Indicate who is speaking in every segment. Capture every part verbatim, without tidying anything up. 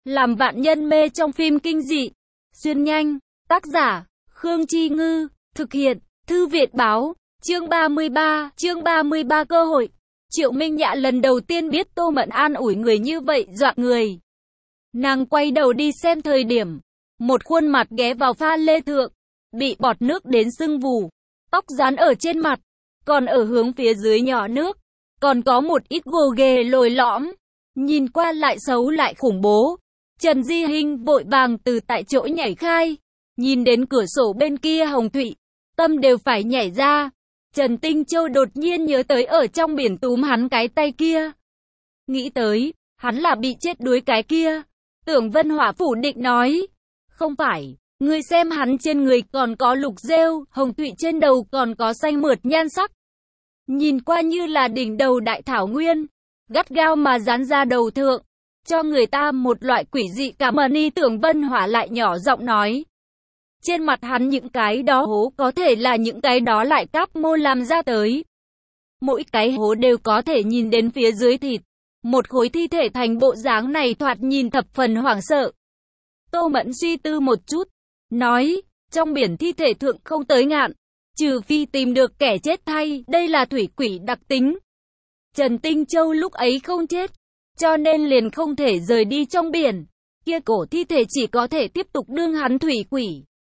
Speaker 1: làm vạn nhân mê trong phim kinh dị. Xuyên nhanh, tác giả, Khương Chi Ngư, thực hiện, Thư Việt Báo, chương ba mươi ba, chương ba mươi ba cơ hội. Triệu Minh Nhạ lần đầu tiên biết Tô Mẫn an ủi người như vậy dọa người. Nàng quay đầu đi xem thời điểm, một khuôn mặt ghé vào pha lê thượng, bị bọt nước đến sưng vù, tóc dán ở trên mặt, còn ở hướng phía dưới nhỏ nước, còn có một ít gồ ghề lồi lõm, nhìn qua lại xấu lại khủng bố. Trần Di Hinh vội vàng từ tại chỗ nhảy khai, nhìn đến cửa sổ bên kia Hồng Thụy, tâm đều phải nhảy ra. Trần Tinh Châu đột nhiên nhớ tới ở trong biển túm hắn cái tay kia. Nghĩ tới, hắn là bị chết đuối cái kia. Tưởng Vân Hỏa phủ định nói, không phải, ngươi xem hắn trên người còn có lục rêu, hồng thụy trên đầu còn có xanh mượt nhan sắc. Nhìn qua như là đỉnh đầu đại thảo nguyên, gắt gao mà dán ra đầu thượng, cho người ta một loại quỷ dị cảm ơn. Y Tưởng Vân Hỏa lại nhỏ giọng nói, trên mặt hắn những cái đó hố có thể là những cái đó lại cáp mô làm ra tới. Mỗi cái hố đều có thể nhìn đến phía dưới thịt. Một khối thi thể thành bộ dáng này thoạt nhìn thập phần hoảng sợ. Tô Mẫn suy tư một chút, nói, trong biển thi thể thượng không tới ngạn, trừ phi tìm được kẻ chết thay, đây là thủy quỷ đặc tính. Trần Tinh Châu lúc ấy không chết, cho nên liền không thể rời đi trong biển, kia cổ thi thể chỉ có thể tiếp tục đương hắn thủy quỷ.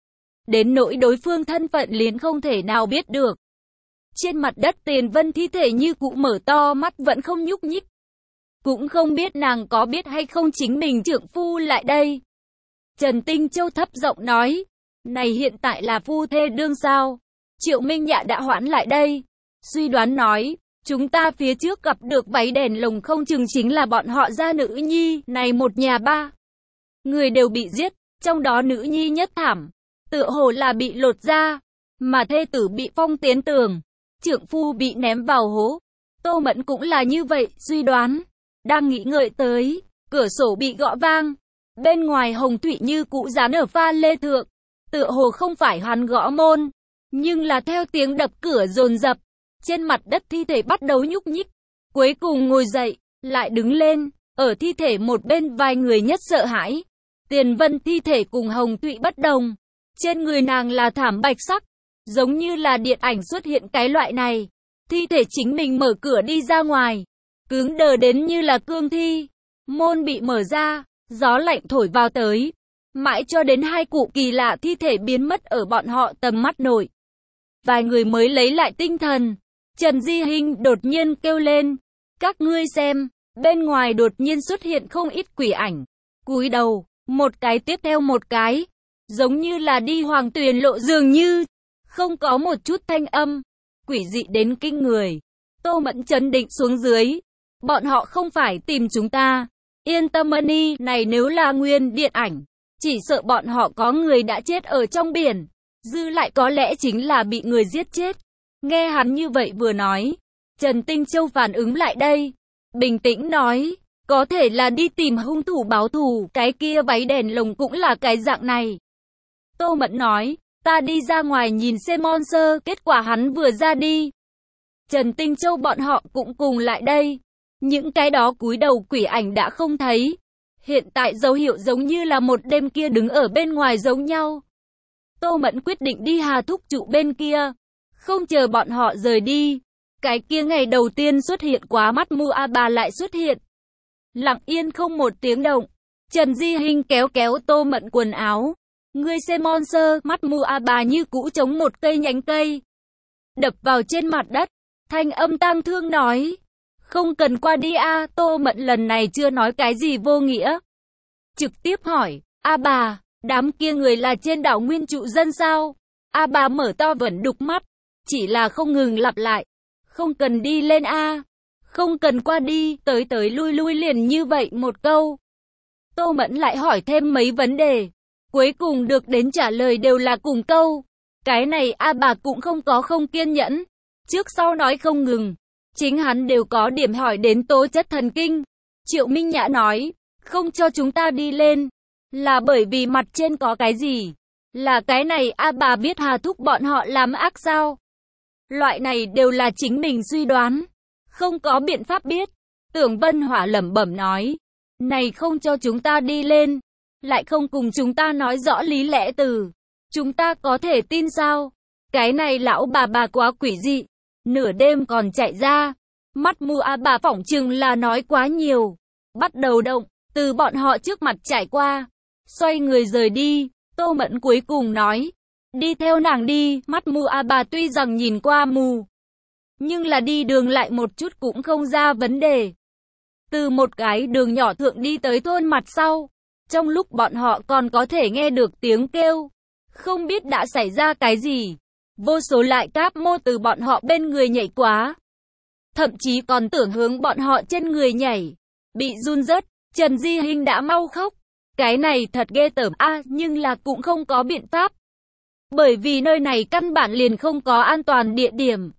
Speaker 1: Đến nỗi đối phương thân phận liền không thể nào biết được. Trên mặt đất Tiền Vân thi thể như cụ mở to mắt vẫn không nhúc nhích. Cũng không biết nàng có biết hay không chính mình trượng phu lại đây. Trần Tinh Châu thấp giọng nói, này hiện tại là phu thê đương sao. Triệu Minh Nhạ đã hoãn lại đây, suy đoán nói, chúng ta phía trước gặp được váy đèn lồng không chừng chính là bọn họ gia nữ nhi, này một nhà ba. Người đều bị giết, trong đó nữ nhi nhất thảm, tựa hồ là bị lột da, mà thê tử bị phong tiến tường, trượng phu bị ném vào hố. Tô Mẫn cũng là như vậy, suy đoán. Đang nghĩ ngợi tới, cửa sổ bị gõ vang, bên ngoài Hồng Thụy như cũ dán ở pha lê thượng, tựa hồ không phải hắn gõ môn, nhưng là theo tiếng đập cửa dồn dập, trên mặt đất thi thể bắt đầu nhúc nhích, cuối cùng ngồi dậy, lại đứng lên, ở thi thể một bên vài người nhất sợ hãi. Tiền Vân thi thể cùng Hồng Thụy bất đồng, trên người nàng là thảm bạch sắc, giống như là điện ảnh xuất hiện cái loại này, thi thể chính mình mở cửa đi ra ngoài. Cứng đờ đến như là cương thi, môn bị mở ra, gió lạnh thổi vào tới, mãi cho đến hai cụ kỳ lạ thi thể biến mất ở bọn họ tầm mắt nội. Vài người mới lấy lại tinh thần, Trần Di Hinh đột nhiên kêu lên, các ngươi xem, bên ngoài đột nhiên xuất hiện không ít quỷ ảnh, cúi đầu, một cái tiếp theo một cái, giống như là đi hoàng tuyền lộ dường như, không có một chút thanh âm, quỷ dị đến kinh người. Tô Mẫn chấn định xuống dưới. Bọn họ không phải tìm chúng ta. Yên tâm Money, này nếu là nguyên điện ảnh, chỉ sợ bọn họ có người đã chết ở trong biển, dư lại có lẽ chính là bị người giết chết. Nghe hắn như vậy vừa nói, Trần Tinh Châu phản ứng lại đây, bình tĩnh nói, có thể là đi tìm hung thủ báo thù, cái kia váy đèn lồng cũng là cái dạng này. Tô Mẫn nói, ta đi ra ngoài nhìn xem monster, kết quả hắn vừa ra đi. Trần Tinh Châu bọn họ cũng cùng lại đây. Những cái đó cúi đầu quỷ ảnh đã không thấy. Hiện tại dấu hiệu giống như là một đêm kia đứng ở bên ngoài giống nhau. Tô Mẫn quyết định đi Hà Thúc trụ bên kia. Không chờ bọn họ rời đi. Cái kia ngày đầu tiên xuất hiện quá mắt Mu A Bà lại xuất hiện. Lặng yên không một tiếng động. Trần Di Hinh kéo kéo Tô Mẫn quần áo. Ngươi xem monster, mắt Mu A Bà như cũ chống một cây nhánh cây. Đập vào trên mặt đất. Thanh âm tang thương nói. Không cần qua đi a. Tô Mẫn lần này chưa nói cái gì vô nghĩa. Trực tiếp hỏi, a bà, đám kia người là trên đảo nguyên trụ dân sao? A bà mở to vẫn đục mắt, chỉ là không ngừng lặp lại. Không cần đi lên a. Không cần qua đi, tới tới lui lui liền như vậy một câu. Tô Mẫn lại hỏi thêm mấy vấn đề. Cuối cùng được đến trả lời đều là cùng câu. Cái này a bà cũng không có không kiên nhẫn. Trước sau nói không ngừng. Chính hắn đều có điểm hỏi đến tố chất thần kinh. Triệu Minh Nhã nói, không cho chúng ta đi lên, là bởi vì mặt trên có cái gì? Là cái này a bà biết Hà Thúc bọn họ làm ác sao? Loại này đều là chính mình suy đoán, không có biện pháp biết. Tưởng Vân Hỏa lẩm bẩm nói, Này không cho chúng ta đi lên, lại không cùng chúng ta nói rõ lý lẽ từ. Chúng ta có thể tin sao? Cái này lão bà bà quá quỷ dị. Nửa đêm còn chạy ra. Mắt mù a bà phỏng chừng là nói quá nhiều. Bắt đầu động, từ bọn họ trước mặt chạy qua. Xoay người rời đi. Tô Mẫn cuối cùng nói. Đi theo nàng đi. Mắt mù a bà tuy rằng nhìn qua mù, nhưng là đi đường lại một chút cũng không ra vấn đề. Từ một cái đường nhỏ thượng đi tới thôn mặt sau. Trong lúc bọn họ còn có thể nghe được tiếng kêu. Không biết đã xảy ra cái gì. Vô số lại cáp mô từ bọn họ bên người nhảy quá. Thậm chí còn tưởng hướng bọn họ trên người nhảy. Bị run rớt, Trần Di Hinh đã mau khóc. Cái này thật ghê tởm a à, nhưng là cũng không có biện pháp. Bởi vì nơi này căn bản liền không có an toàn địa điểm.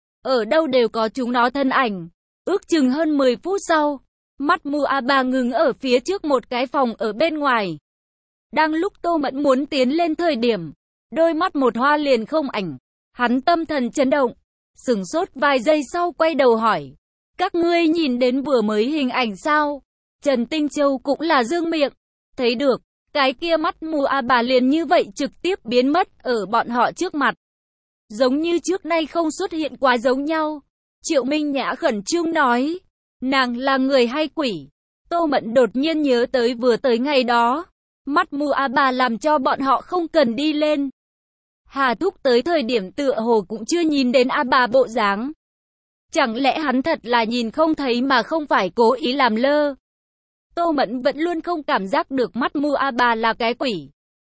Speaker 1: Ở đâu đều có chúng nó thân ảnh. Ước chừng hơn mười phút sau, mắt mù a bà ngừng ở phía trước một cái phòng ở bên ngoài. Đang lúc Tô Mẫn muốn tiến lên thời điểm, đôi mắt một hoa liền không ảnh. Hắn tâm thần chấn động, sửng sốt vài giây sau quay đầu hỏi. Các ngươi nhìn đến vừa mới hình ảnh sao? Trần Tinh Châu cũng là dương miệng. Thấy được, cái kia mắt mù a bà liền như vậy trực tiếp biến mất ở bọn họ trước mặt. Giống như trước nay không xuất hiện quá giống nhau. Triệu Minh Nhã khẩn trương nói. Nàng là người hay quỷ? Tô Mẫn đột nhiên nhớ tới vừa tới ngày đó. Mắt mù a bà làm cho bọn họ không cần đi lên. Hà Thúc tới thời điểm tựa hồ cũng chưa nhìn đến a bà bộ dáng. Chẳng lẽ hắn thật là nhìn không thấy mà không phải cố ý làm lơ? Tô Mẫn vẫn luôn không cảm giác được mắt mù a bà là cái quỷ.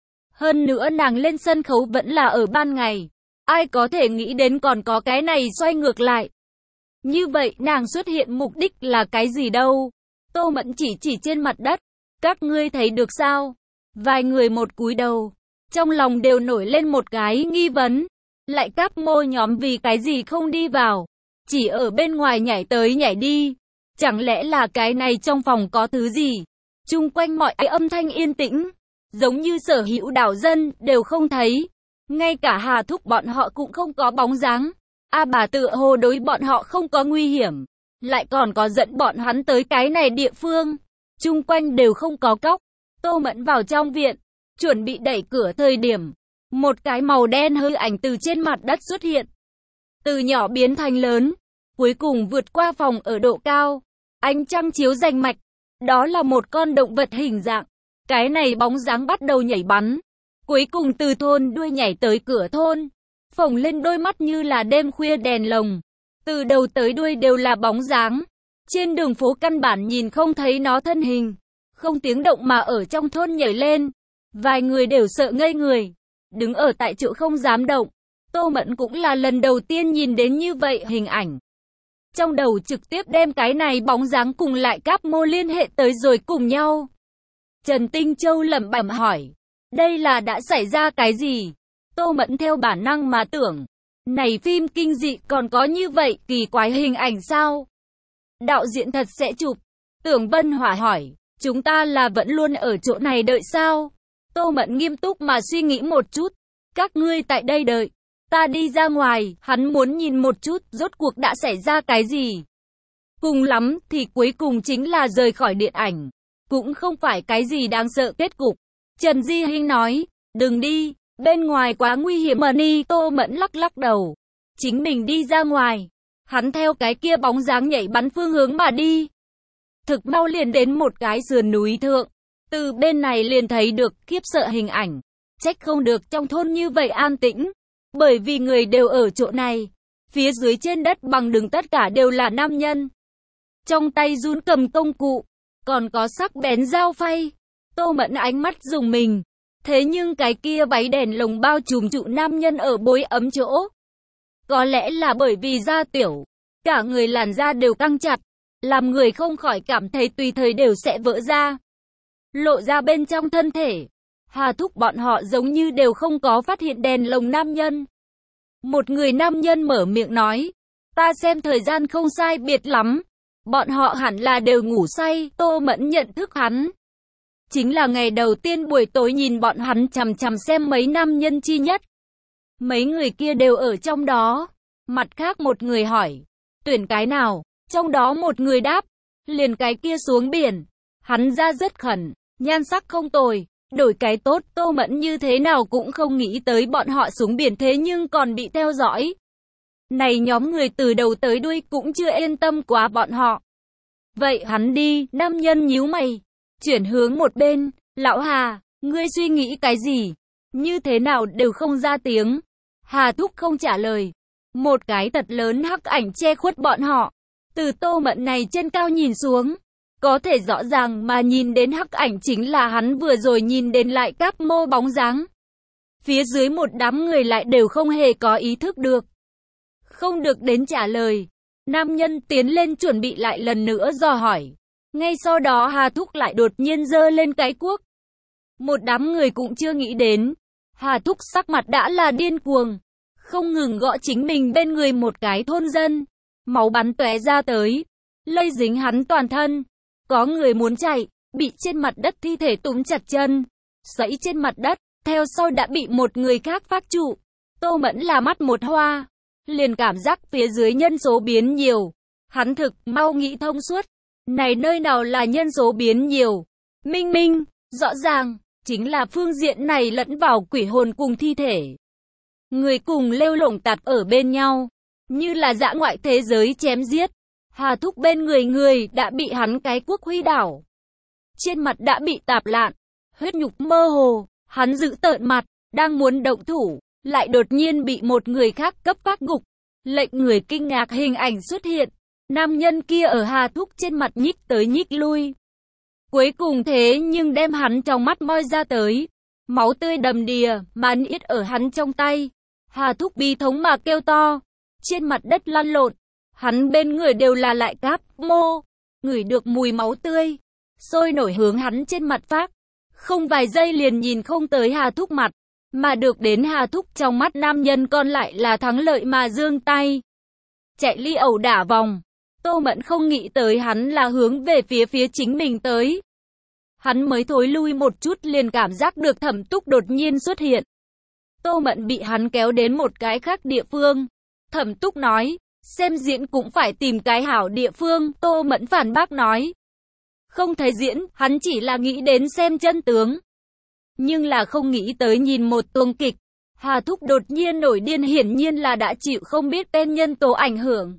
Speaker 1: Hơn nữa nàng lên sân khấu vẫn là ở ban ngày. Ai có thể nghĩ đến còn có cái này xoay ngược lại. Như vậy nàng xuất hiện mục đích là cái gì đâu? Tô Mẫn chỉ chỉ trên mặt đất. Các ngươi thấy được sao? Vài người một cúi đầu. Trong lòng đều nổi lên một cái nghi vấn. Lại các mô nhóm vì cái gì không đi vào? Chỉ ở bên ngoài nhảy tới nhảy đi. Chẳng lẽ là cái này trong phòng có thứ gì? Chung quanh mọi âm thanh yên tĩnh. Giống như sở hữu đảo dân đều không thấy. Ngay cả Hà Thúc bọn họ cũng không có bóng dáng. A bà tựa hồ đối bọn họ không có nguy hiểm. Lại còn có dẫn bọn hắn tới cái này địa phương. Chung quanh đều không có cóc. Tô Mẫn vào trong viện. Chuẩn bị đẩy cửa thời điểm. Một cái màu đen hư ảnh từ trên mặt đất xuất hiện. Từ nhỏ biến thành lớn. Cuối cùng vượt qua phòng ở độ cao. Ánh trăng chiếu rành mạch. Đó là một con động vật hình dạng. Cái này bóng dáng bắt đầu nhảy bắn. Cuối cùng từ thôn đuôi nhảy tới cửa thôn. Phồng lên đôi mắt như là đêm khuya đèn lồng. Từ đầu tới đuôi đều là bóng dáng. Trên đường phố căn bản nhìn không thấy nó thân hình. Không tiếng động mà ở trong thôn nhảy lên. Vài người đều sợ ngây người. Đứng ở tại chỗ không dám động. Tô Mẫn cũng là lần đầu tiên nhìn đến như vậy hình ảnh. Trong đầu trực tiếp đem cái này bóng dáng cùng lại cáp mô liên hệ tới rồi cùng nhau. Trần Tinh Châu lẩm bẩm hỏi. Đây là đã xảy ra cái gì? Tô Mẫn theo bản năng mà tưởng. Này phim kinh dị còn có như vậy kỳ quái hình ảnh sao? Đạo diễn thật sẽ chụp. Tưởng Vân Hỏa hỏi. Chúng ta là vẫn luôn ở chỗ này đợi sao? Tô Mẫn nghiêm túc mà suy nghĩ một chút. Các ngươi tại đây đợi. Ta đi ra ngoài, hắn muốn nhìn một chút rốt cuộc đã xảy ra cái gì. Cùng lắm thì cuối cùng chính là rời khỏi điện ảnh. Cũng không phải cái gì đáng sợ kết cục. Trần Di Hinh nói, đừng đi, bên ngoài quá nguy hiểm mà đi. Tô Mẫn lắc lắc đầu. Chính mình đi ra ngoài. Hắn theo cái kia bóng dáng nhảy bắn phương hướng mà đi. Thực mau liền đến một cái sườn núi thượng. Từ bên này liền thấy được khiếp sợ hình ảnh. Trách không được trong thôn như vậy an tĩnh. Bởi vì người đều ở chỗ này. Phía dưới trên đất bằng đường tất cả đều là nam nhân. Trong tay run cầm công cụ. Còn có sắc bén dao phay. Tô Mẫn ánh mắt dùng mình. Thế nhưng cái kia váy đèn lồng bao trùm trụ nam nhân ở bối ấm chỗ. Có lẽ là bởi vì da tiểu. Cả người làn da đều căng chặt. Làm người không khỏi cảm thấy tùy thời đều sẽ vỡ ra. Lộ ra bên trong thân thể. Hà Thúc bọn họ giống như đều không có phát hiện đèn lồng nam nhân. Một người nam nhân mở miệng nói. Ta xem thời gian không sai biệt lắm. Bọn họ hẳn là đều ngủ say. Tô Mẫn nhận thức hắn. Chính là ngày đầu tiên buổi tối nhìn bọn hắn chằm chằm xem mấy nam nhân chi nhất. Mấy người kia đều ở trong đó. Mặt khác một người hỏi. Tuyển cái nào? Trong đó một người đáp. Liền cái kia xuống biển. Hắn da rất khẩn, nhan sắc không tồi, đổi cái tốt, Tô Mẫn như thế nào cũng không nghĩ tới bọn họ xuống biển thế nhưng còn bị theo dõi. Này nhóm người từ đầu tới đuôi cũng chưa yên tâm quá bọn họ. Vậy hắn đi, nam nhân nhíu mày, chuyển hướng một bên, lão Hà, ngươi suy nghĩ cái gì? Như thế nào đều không ra tiếng. Hà Thúc không trả lời. Một cái thật lớn hắc ảnh che khuất bọn họ. Từ Tô Mẫn này trên cao nhìn xuống, có thể rõ ràng mà nhìn đến hắc ảnh chính là hắn vừa rồi nhìn đến lại Cáp Mô bóng dáng. Phía dưới một đám người lại đều không hề có ý thức được. Không được đến trả lời. Nam nhân tiến lên chuẩn bị lại lần nữa dò hỏi. Ngay sau đó Hà Thúc lại đột nhiên giơ lên cái cuốc. Một đám người cũng chưa nghĩ đến. Hà Thúc sắc mặt đã là điên cuồng. Không ngừng gõ chính mình bên người một cái thôn dân. Máu bắn tóe ra tới. Lây dính hắn toàn thân. Có người muốn chạy. Bị trên mặt đất thi thể túm chặt chân. Sẫy trên mặt đất. Theo sau đã bị một người khác phát trụ. Tô Mẫn là mắt một hoa. Liền cảm giác phía dưới nhân số biến nhiều. Hắn thực mau nghĩ thông suốt. Này nơi nào là nhân số biến nhiều. Minh minh. Rõ ràng. Chính là phương diện này lẫn vào quỷ hồn cùng thi thể. Người cùng lêu lổng tạt ở bên nhau. Như là dã ngoại thế giới chém giết. Hà Thúc bên người người đã bị hắn cái cuốc huy đảo. Trên mặt đã bị tạp lạn. Huyết nhục mơ hồ. Hắn giữ tợn mặt. Đang muốn động thủ. Lại đột nhiên bị một người khác cấp phát gục. Lệnh người kinh ngạc hình ảnh xuất hiện. Nam nhân kia ở Hà Thúc trên mặt nhích tới nhích lui. Cuối cùng thế nhưng đem hắn trong mắt moi ra tới. Máu tươi đầm đìa, mà niết ở hắn trong tay. Hà Thúc bi thống mà kêu to. Trên mặt đất lăn lộn. Hắn bên người đều là lại Cáp Mô. Ngửi được mùi máu tươi. Sôi nổi hướng hắn trên mặt phát. Không vài giây liền nhìn không tới Hà Thúc mặt. Mà được đến Hà Thúc trong mắt nam nhân còn lại là thắng lợi mà giương tay. Chạy ly ẩu đả vòng. Tô Mẫn không nghĩ tới hắn là hướng về phía phía chính mình tới. Hắn mới thối lui một chút liền cảm giác được Thẩm Túc đột nhiên xuất hiện. Tô Mẫn bị hắn kéo đến một cái khác địa phương. Thẩm Túc nói, xem diễn cũng phải tìm cái hảo địa phương. Tô Mẫn phản bác nói, không thấy diễn, hắn chỉ là nghĩ đến xem chân tướng. Nhưng là không nghĩ tới nhìn một tuồng kịch. Hà Thúc đột nhiên nổi điên hiển nhiên là đã chịu không biết tên nhân tố ảnh hưởng.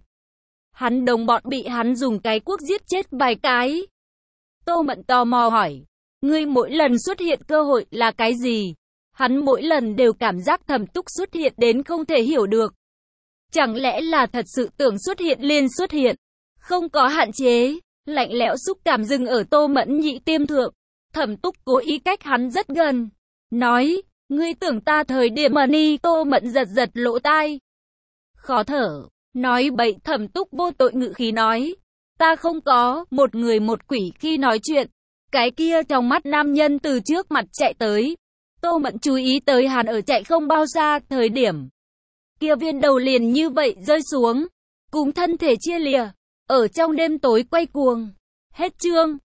Speaker 1: Hắn đồng bọn bị hắn dùng cái cuốc giết chết vài cái. Tô Mẫn tò mò hỏi, ngươi mỗi lần xuất hiện cơ hội là cái gì? Hắn mỗi lần đều cảm giác Thẩm Túc xuất hiện đến không thể hiểu được. Chẳng lẽ là thật sự tưởng xuất hiện liền xuất hiện, không có hạn chế. Lạnh lẽo xúc cảm dừng ở Tô Mẫn nhị tiêm thượng. Thẩm Túc cố ý cách hắn rất gần. Nói, ngươi tưởng ta thời điểm mà ni. Tô Mẫn giật giật lỗ tai. Khó thở. Nói bậy. Thẩm Túc vô tội ngự khí nói. Ta không có. Một người một quỷ khi nói chuyện. Cái kia trong mắt nam nhân từ trước mặt chạy tới. Tô Mẫn chú ý tới hắn ở chạy không bao xa thời điểm. Kia viên đầu liền như vậy rơi xuống. Cùng thân thể chia lìa. Ở trong đêm tối quay cuồng. Hết chương.